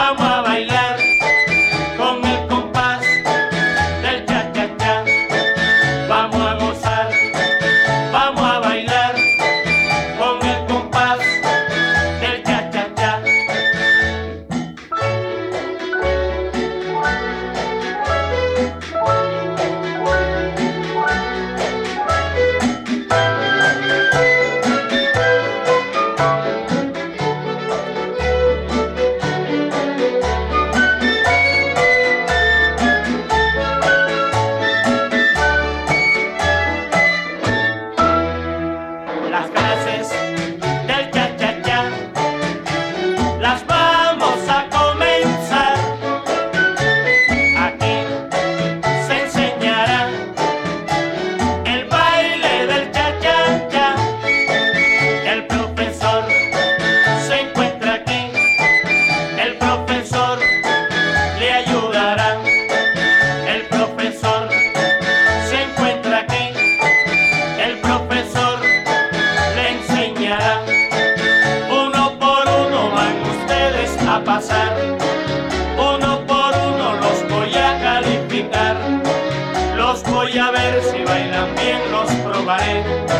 Vamos a bailar con el compás del cha-cha-cha. Vamos a gozar, vamos a bailar con el compás del cha-cha-cha. Las clases del cha-cha-cha las vamos a comenzar. Aquí se enseñará el baile del cha-cha-cha. El profesor se encuentra aquí, el profesor le ayudará. El profesor se encuentra aquí, el profesor le enseñará. Uno por uno van ustedes a pasar, uno por uno los voy a calificar. Los voy a ver, si bailan bien los probaré.